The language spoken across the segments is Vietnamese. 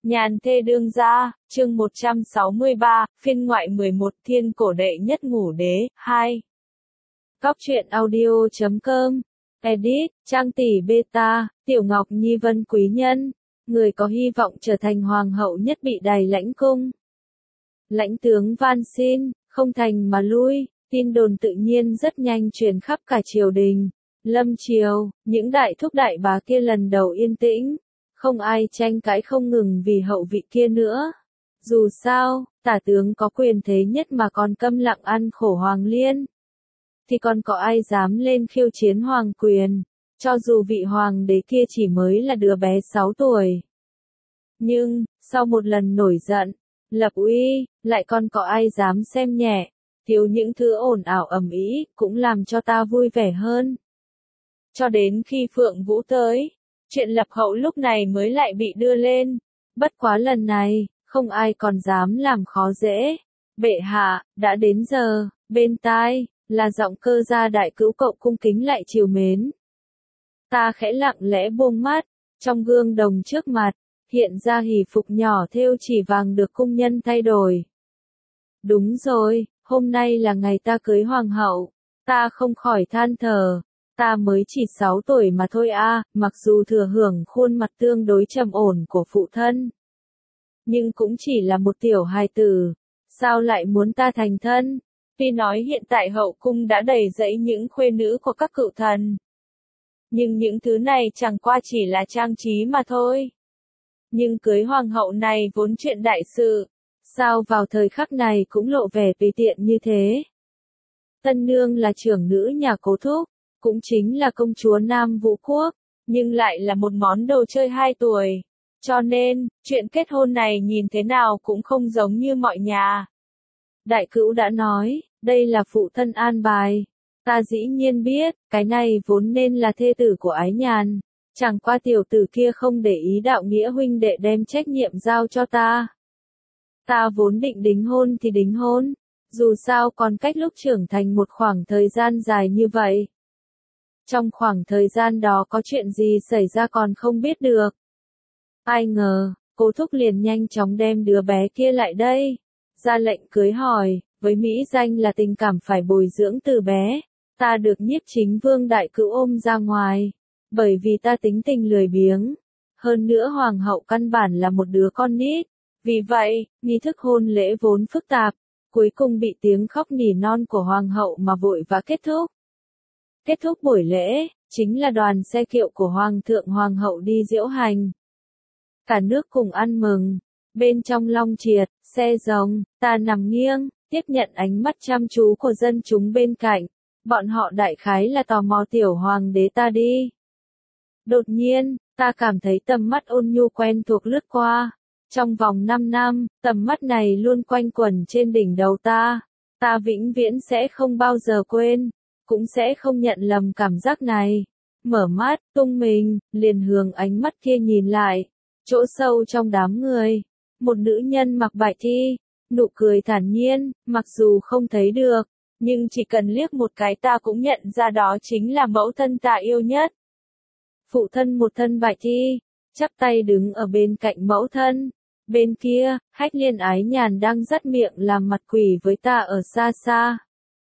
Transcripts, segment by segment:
Nhàn thê đương gia, chương 163, phiên ngoại 11, thiên cổ đệ nhất ngũ đế, 2. Cóc truyện audio.com, edit, Trang tỷ beta, Tiểu Ngọc Nhi Vân quý nhân, người có hy vọng trở thành hoàng hậu nhất bị đày lãnh cung. Lãnh tướng van xin, không thành mà lui, tin đồn tự nhiên rất nhanh truyền khắp cả triều đình. Lâm triều, những đại thúc đại bá kia lần đầu yên tĩnh. Không ai tranh cãi không ngừng vì hậu vị kia nữa. Dù sao, tả tướng có quyền thế nhất mà còn câm lặng ăn khổ hoàng liên. Thì còn có ai dám lên khiêu chiến hoàng quyền, cho dù vị hoàng đế kia chỉ mới là đứa bé 6 tuổi. Nhưng, sau một lần nổi giận, lập uy, lại còn có ai dám xem nhẹ, thiếu những thứ ồn ào ầm ĩ, cũng làm cho ta vui vẻ hơn. Cho đến khi Phượng Vũ tới, chuyện lập hậu lúc này mới lại bị đưa lên. Bất quá lần này, không ai còn dám làm khó dễ. Bệ hạ, đã đến giờ, bên tai, là giọng Cơ gia đại cữu cậu cung kính lại trìu mến. Ta khẽ lặng lẽ buông mắt, trong gương đồng trước mặt, hiện ra hỷ phục nhỏ thêu chỉ vàng được cung nhân thay đổi. Đúng rồi, hôm nay là ngày ta cưới hoàng hậu, ta không khỏi than thở. Ta mới chỉ 6 tuổi mà thôi a, mặc dù thừa hưởng khuôn mặt tương đối trầm ổn của phụ thân. Nhưng cũng chỉ là một tiểu hài tử, sao lại muốn ta thành thân? Tuy nói hiện tại hậu cung đã đầy rẫy những khuê nữ của các cựu thần. Nhưng những thứ này chẳng qua chỉ là trang trí mà thôi. Nhưng cưới hoàng hậu này vốn chuyện đại sự, sao vào thời khắc này cũng lộ vẻ tùy tiện như thế? Tân nương là trưởng nữ nhà Cố Thúc. Cũng chính là công chúa Nam Vũ Quốc, nhưng lại là một món đồ chơi 2 tuổi. Cho nên, chuyện kết hôn này nhìn thế nào cũng không giống như mọi nhà. Đại cữu đã nói, đây là phụ thân an bài. Ta dĩ nhiên biết, cái này vốn nên là thê tử của Ái Nhàn. Chẳng qua tiểu tử kia không để ý đạo nghĩa huynh đệ đem trách nhiệm giao cho ta. Ta vốn định đính hôn thì đính hôn. Dù sao còn cách lúc trưởng thành một khoảng thời gian dài như vậy. Trong khoảng thời gian đó có chuyện gì xảy ra còn không biết được. Ai ngờ, Cố Thúc liền nhanh chóng đem đứa bé kia lại đây. Ra lệnh cưới hỏi, với mỹ danh là tình cảm phải bồi dưỡng từ bé. Ta được Nhiếp Chính Vương đại cữu ôm ra ngoài. Bởi vì ta tính tình lười biếng. Hơn nữa hoàng hậu căn bản là một đứa con nít. Vì vậy, nghi thức hôn lễ vốn phức tạp. Cuối cùng bị tiếng khóc nỉ non của hoàng hậu mà vội vã kết thúc. Kết thúc buổi lễ, chính là đoàn xe kiệu của Hoàng thượng Hoàng hậu đi diễu hành. Cả nước cùng ăn mừng. Bên trong long triệt, xe rồng, ta nằm nghiêng, tiếp nhận ánh mắt chăm chú của dân chúng bên cạnh. Bọn họ đại khái là tò mò tiểu hoàng đế ta đi. Đột nhiên, ta cảm thấy tầm mắt ôn nhu quen thuộc lướt qua. Trong vòng 5 năm, tầm mắt này luôn quanh quẩn trên đỉnh đầu ta. Ta vĩnh viễn sẽ không bao giờ quên. Cũng sẽ không nhận lầm cảm giác này. Mở mắt, tung mình, liền hướng ánh mắt kia nhìn lại. Chỗ sâu trong đám người. Một nữ nhân mặc bạch y, nụ cười thản nhiên, mặc dù không thấy được. Nhưng chỉ cần liếc một cái ta cũng nhận ra đó chính là mẫu thân ta yêu nhất. Phụ thân một thân bạch y, chắp tay đứng ở bên cạnh mẫu thân. Bên kia, Hách Liên Ái Nhàn đang dắt miệng làm mặt quỷ với ta ở xa xa.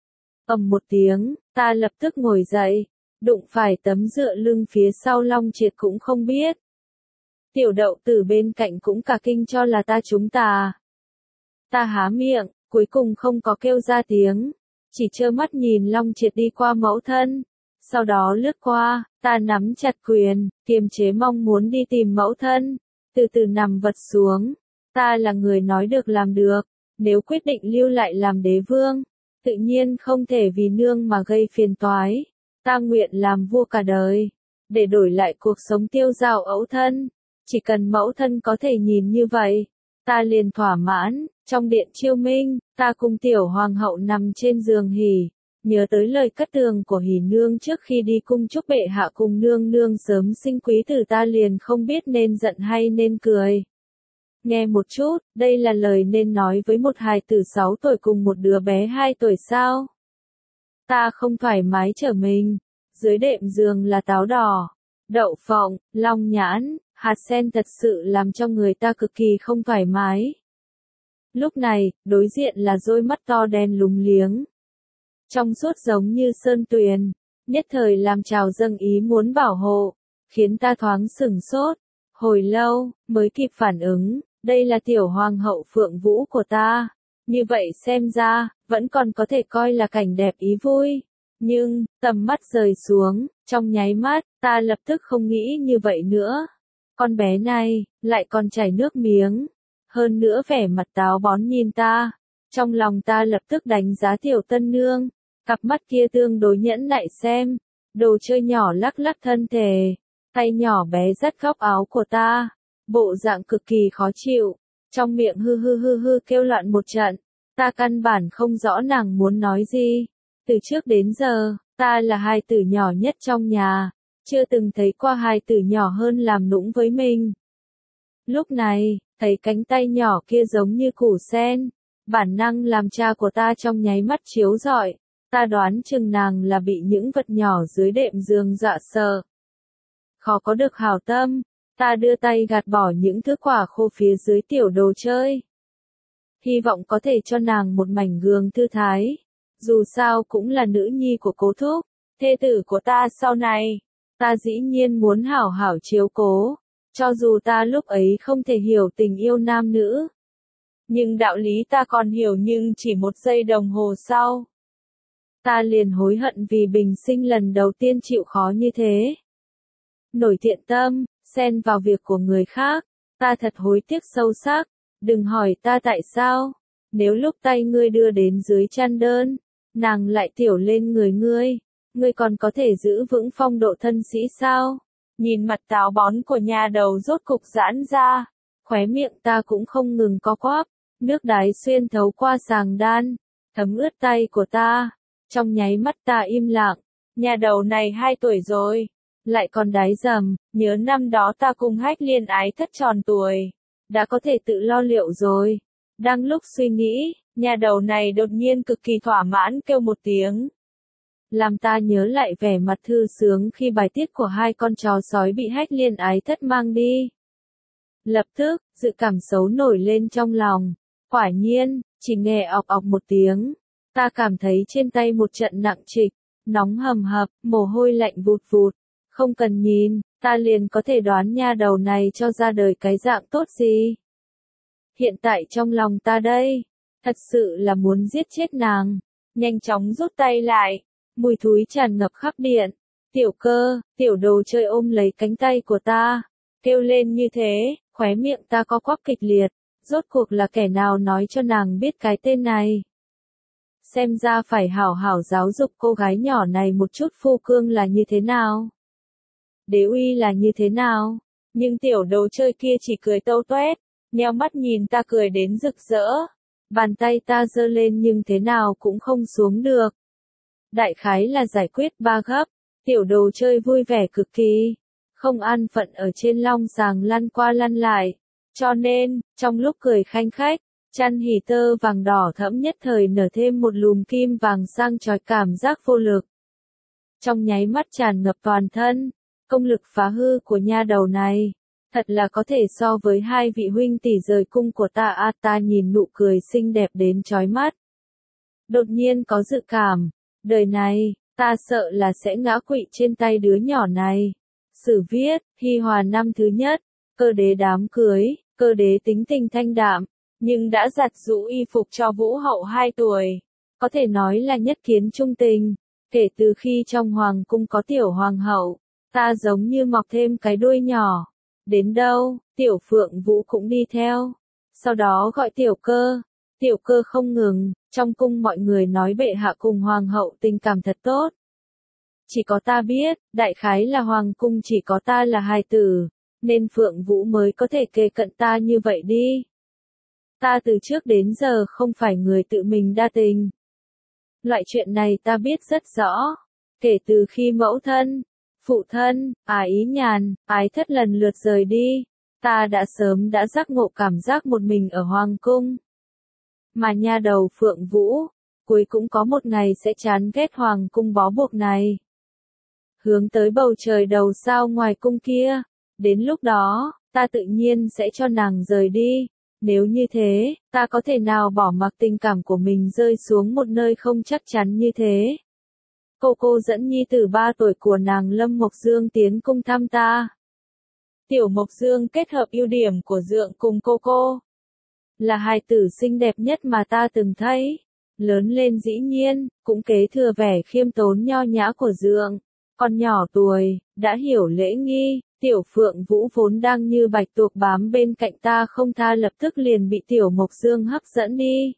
Ầm một tiếng, ta lập tức ngồi dậy, đụng phải tấm dựa lưng phía sau long triệt cũng không biết. Tiểu Đậu Tử bên cạnh cũng cả kinh cho là ta chúng ta. Ta há miệng, cuối cùng không có kêu ra tiếng, chỉ trơ mắt nhìn long triệt đi qua mẫu thân. Sau đó lướt qua, ta nắm chặt quyền, kiềm chế mong muốn đi tìm mẫu thân, từ từ nằm vật xuống. Ta là người nói được làm được, nếu quyết định lưu lại làm đế vương. Tự nhiên không thể vì nương mà gây phiền toái. Ta nguyện làm vua cả đời. Để đổi lại cuộc sống tiêu dao ấu thân. Chỉ cần mẫu thân có thể nhìn như vậy. Ta liền thỏa mãn. Trong điện Chiêu Minh, ta cùng tiểu hoàng hậu nằm trên giường hỉ. Nhớ tới lời cất tường của hỉ nương trước khi đi cung chúc bệ hạ cùng nương nương sớm sinh quý tử, ta liền không biết nên giận hay nên cười. Nghe một chút, đây là lời nên nói với một hài tử 6 tuổi cùng một đứa bé 2 tuổi sao? Ta không thoải mái trở mình. Dưới đệm giường là táo đỏ, đậu phộng, long nhãn, Hạt sen thật sự làm cho người ta cực kỳ không thoải mái. Lúc này, đối diện là đôi mắt to đen lúng liếng. Trong suốt giống như sơn tuyền, nhất thời làm trào dâng ý muốn bảo hộ, khiến ta thoáng sửng sốt. Hồi lâu, mới kịp phản ứng, đây là tiểu hoàng hậu Phượng Vũ của ta. Như vậy xem ra, vẫn còn có thể coi là cảnh đẹp ý vui. Nhưng, tầm mắt rời xuống, trong nháy mắt, ta lập tức không nghĩ như vậy nữa. Con bé này, lại còn chảy nước miếng. Hơn nữa vẻ mặt táo bón nhìn ta. Trong lòng ta lập tức đánh giá tiểu tân nương. Cặp mắt kia tương đối nhẫn nại xem. Đồ chơi nhỏ lắc lắc thân thể. Tay nhỏ bé dắt góc áo của ta. Bộ dạng cực kỳ khó chịu. Trong miệng hư hư hư hư kêu loạn một trận. Ta căn bản không rõ nàng muốn nói gì. Từ trước đến giờ, ta là hài tử nhỏ nhất trong nhà. Chưa từng thấy qua hài tử nhỏ hơn làm nũng với mình. Lúc này, thấy cánh tay nhỏ kia giống như củ sen. Bản năng làm cha của ta trong nháy mắt chiếu rọi. Ta đoán chừng nàng là bị những vật nhỏ dưới đệm giường dọa sợ. Khó có được hảo tâm, ta đưa tay gạt bỏ những thứ quả khô phía dưới tiểu đồ chơi. Hy vọng có thể cho nàng một mảnh giường thư thái. Dù sao cũng là nữ nhi của cố thúc, thê tử của ta sau này. Ta dĩ nhiên muốn hảo hảo chiếu cố. Cho dù ta lúc ấy không thể hiểu tình yêu nam nữ. Nhưng đạo lý ta còn hiểu, nhưng chỉ một giây đồng hồ sau. Ta liền hối hận vì bình sinh lần đầu tiên chịu khó như thế. Nổi thiện tâm, xen vào việc của người khác. Ta thật hối tiếc sâu sắc. Đừng hỏi ta tại sao. Nếu lúc tay ngươi đưa đến dưới chăn đơn, nàng lại tiểu lên người ngươi. Ngươi còn có thể giữ vững phong độ thân sĩ sao? Nhìn mặt táo bón của nhà đầu rốt cục giãn ra. Khóe miệng ta cũng không ngừng co quắp. Nước đái xuyên thấu qua sàng đan. Thấm ướt tay của ta. Trong nháy mắt ta im lặng. Nhà đầu này 2 tuổi rồi. Lại còn đái dầm. Nhớ năm đó ta cùng Hách Liên ái thất tròn tuổi. Đã có thể tự lo liệu rồi. Đang lúc suy nghĩ, nhà đầu này đột nhiên cực kỳ thỏa mãn kêu một tiếng. Làm ta nhớ lại vẻ mặt thư sướng khi bài tiết của 2 con chó sói bị Hách Liên ái thất mang đi. Lập tức, dự cảm xấu nổi lên trong lòng. Quả nhiên, chỉ nghe ọc ọc một tiếng. Ta cảm thấy trên tay một trận nặng trịch, nóng hầm hập, mồ hôi lạnh vụt vụt. Không cần nhìn, ta liền có thể đoán nha đầu này cho ra đời cái dạng tốt gì. Hiện tại trong lòng ta đây, thật sự là muốn giết chết nàng. Nhanh chóng rút tay lại, mùi thúi tràn ngập khắp điện. Tiểu Cơ, tiểu đồ chơi ôm lấy cánh tay của ta, kêu lên như thế, khóe miệng ta co quắp kịch liệt. Rốt cuộc là kẻ nào nói cho nàng biết cái tên này? Xem ra phải hảo hảo giáo dục cô gái nhỏ này một chút. Phu cương là như thế nào? Đế uy là như thế nào? Nhưng tiểu đồ chơi kia chỉ cười tâu toét, nheo mắt nhìn ta cười đến rực rỡ. Bàn tay ta giơ lên nhưng thế nào cũng không xuống được. Đại khái là giải quyết 3 gấp. Tiểu đồ chơi vui vẻ cực kỳ. Không an phận ở trên long sàng lăn qua lăn lại. Cho nên, trong lúc cười khanh khách, chăn hỉ tơ vàng đỏ thẫm nhất thời nở thêm một lùm kim vàng sang chói cảm giác vô lực. Trong nháy mắt tràn ngập toàn thân. Công lực phá hư của nha đầu này, thật là có thể so với 2 vị huynh tỷ rời cung của ta. Ta nhìn nụ cười xinh đẹp đến chói mắt. Đột nhiên có dự cảm, đời này, ta sợ là sẽ ngã quỵ trên tay đứa nhỏ này. Sử viết, Hi Hòa năm thứ nhất, Cơ đế đám cưới, Cơ đế tính tình thanh đạm, nhưng đã giặt giũ y phục cho Vũ hậu 2 tuổi. Có thể nói là nhất kiến trung tình. Kể từ khi trong hoàng cung có tiểu hoàng hậu, ta giống như mọc thêm cái đuôi nhỏ. Đến đâu, tiểu Phượng Vũ cũng đi theo. Sau đó gọi tiểu Cơ. Tiểu Cơ không ngừng, trong cung mọi người nói bệ hạ cùng hoàng hậu tình cảm thật tốt. Chỉ có ta biết, đại khái là hoàng cung chỉ có ta là hài tử, nên Phượng Vũ mới có thể kề cận ta như vậy đi. Ta từ trước đến giờ không phải người tự mình đa tình. Loại chuyện này ta biết rất rõ. Kể từ khi mẫu thân, phụ thân, Ý Nhàn, Ái Thất lần lượt rời đi, ta đã sớm đã giác ngộ cảm giác một mình ở hoàng cung. Mà nha đầu Phượng Vũ, cuối cũng có một ngày sẽ chán ghét hoàng cung bó buộc này. Hướng tới bầu trời đầu sao ngoài cung kia, Đến lúc đó, ta tự nhiên sẽ cho nàng rời đi. Nếu như thế, ta có thể nào bỏ mặc tình cảm của mình rơi xuống một nơi không chắc chắn như thế. Cô dẫn nhi tử 3 tuổi của nàng Lâm Mộc Dương tiến cung thăm ta. Tiểu Mộc Dương kết hợp ưu điểm của Dượng cùng cô. Là hài tử xinh đẹp nhất mà ta từng thấy. Lớn lên dĩ nhiên, cũng kế thừa vẻ khiêm tốn nho nhã của Dượng. Còn nhỏ tuổi, đã hiểu lễ nghi, Tiểu Phượng Vũ vốn đang như bạch tuộc bám bên cạnh ta không tha lập tức liền bị Tiểu Mộc Dương hấp dẫn đi.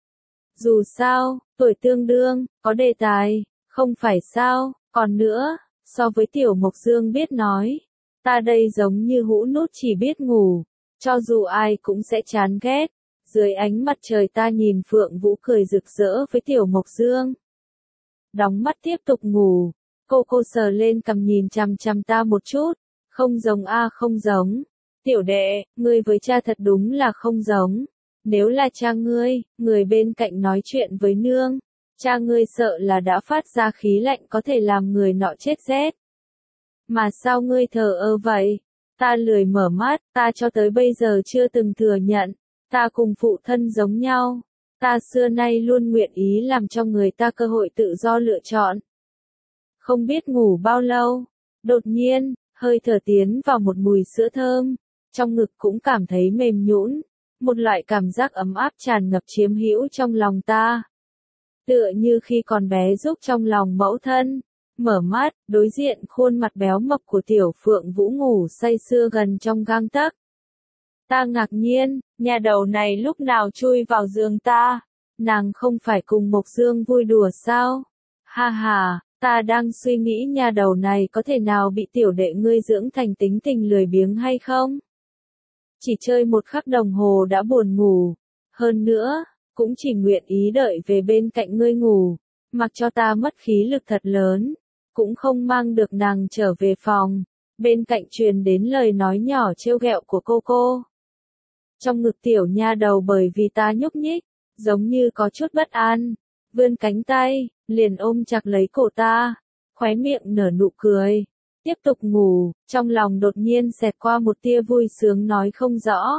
Dù sao, tuổi tương đương, có đề tài, không phải sao, còn nữa, so với Tiểu Mộc Dương biết nói, ta đây giống như hũ nút chỉ biết ngủ, cho dù ai cũng sẽ chán ghét. Dưới ánh mặt trời ta nhìn Phượng Vũ cười rực rỡ với Tiểu Mộc Dương. Đóng mắt tiếp tục ngủ, cô sờ lên cằm nhìn chằm chằm ta một chút, không giống không giống. Tiểu đệ, ngươi với cha thật đúng là không giống. Nếu là cha ngươi, người bên cạnh nói chuyện với nương, cha ngươi sợ là đã phát ra khí lạnh có thể làm người nọ chết rét. Mà sao ngươi thờ ơ vậy? Ta lười mở mắt, ta cho tới bây giờ chưa từng thừa nhận, ta cùng phụ thân giống nhau. Ta xưa nay luôn nguyện ý làm cho người ta cơ hội tự do lựa chọn. Không biết ngủ bao lâu, đột nhiên, hơi thở tiến vào một mùi sữa thơm, trong ngực cũng cảm thấy mềm nhũn, một loại cảm giác ấm áp tràn ngập chiếm hữu trong lòng ta. Tựa như khi còn bé giúp trong lòng mẫu thân, mở mắt, đối diện khuôn mặt béo mập của Tiểu Phượng Vũ ngủ say sưa gần trong gang tấc. Ta ngạc nhiên, nhà đầu này lúc nào chui vào giường ta, nàng không phải cùng Mộc Dương vui đùa sao? Ha ha, ta đang suy nghĩ nhà đầu này có thể nào bị tiểu đệ ngươi dưỡng thành tính tình lười biếng hay không? Chỉ chơi một khắc đồng hồ đã buồn ngủ, hơn nữa, cũng chỉ nguyện ý đợi về bên cạnh ngươi ngủ, mặc cho ta mất khí lực thật lớn, cũng không mang được nàng trở về phòng. Bên cạnh truyền đến lời nói nhỏ trêu ghẹo của cô. Trong ngực tiểu nha đầu bởi vì ta nhúc nhích, giống như có chút bất an, vươn cánh tay, liền ôm chặt lấy cổ ta, khóe miệng nở nụ cười, tiếp tục ngủ, trong lòng đột nhiên xẹt qua một tia vui sướng nói không rõ.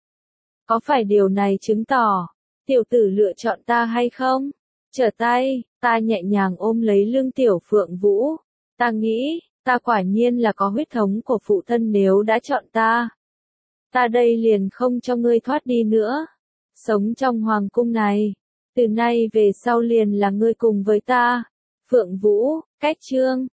Có phải điều này chứng tỏ, tiểu tử lựa chọn ta hay không? Trở tay, ta nhẹ nhàng ôm lấy lưng Tiểu Phượng Vũ, ta nghĩ, ta quả nhiên là có huyết thống của phụ thân nếu đã chọn ta. Ta đây liền không cho ngươi thoát đi nữa. Sống trong hoàng cung này, từ nay về sau liền là ngươi cùng với ta. Phượng Vũ, cách chương.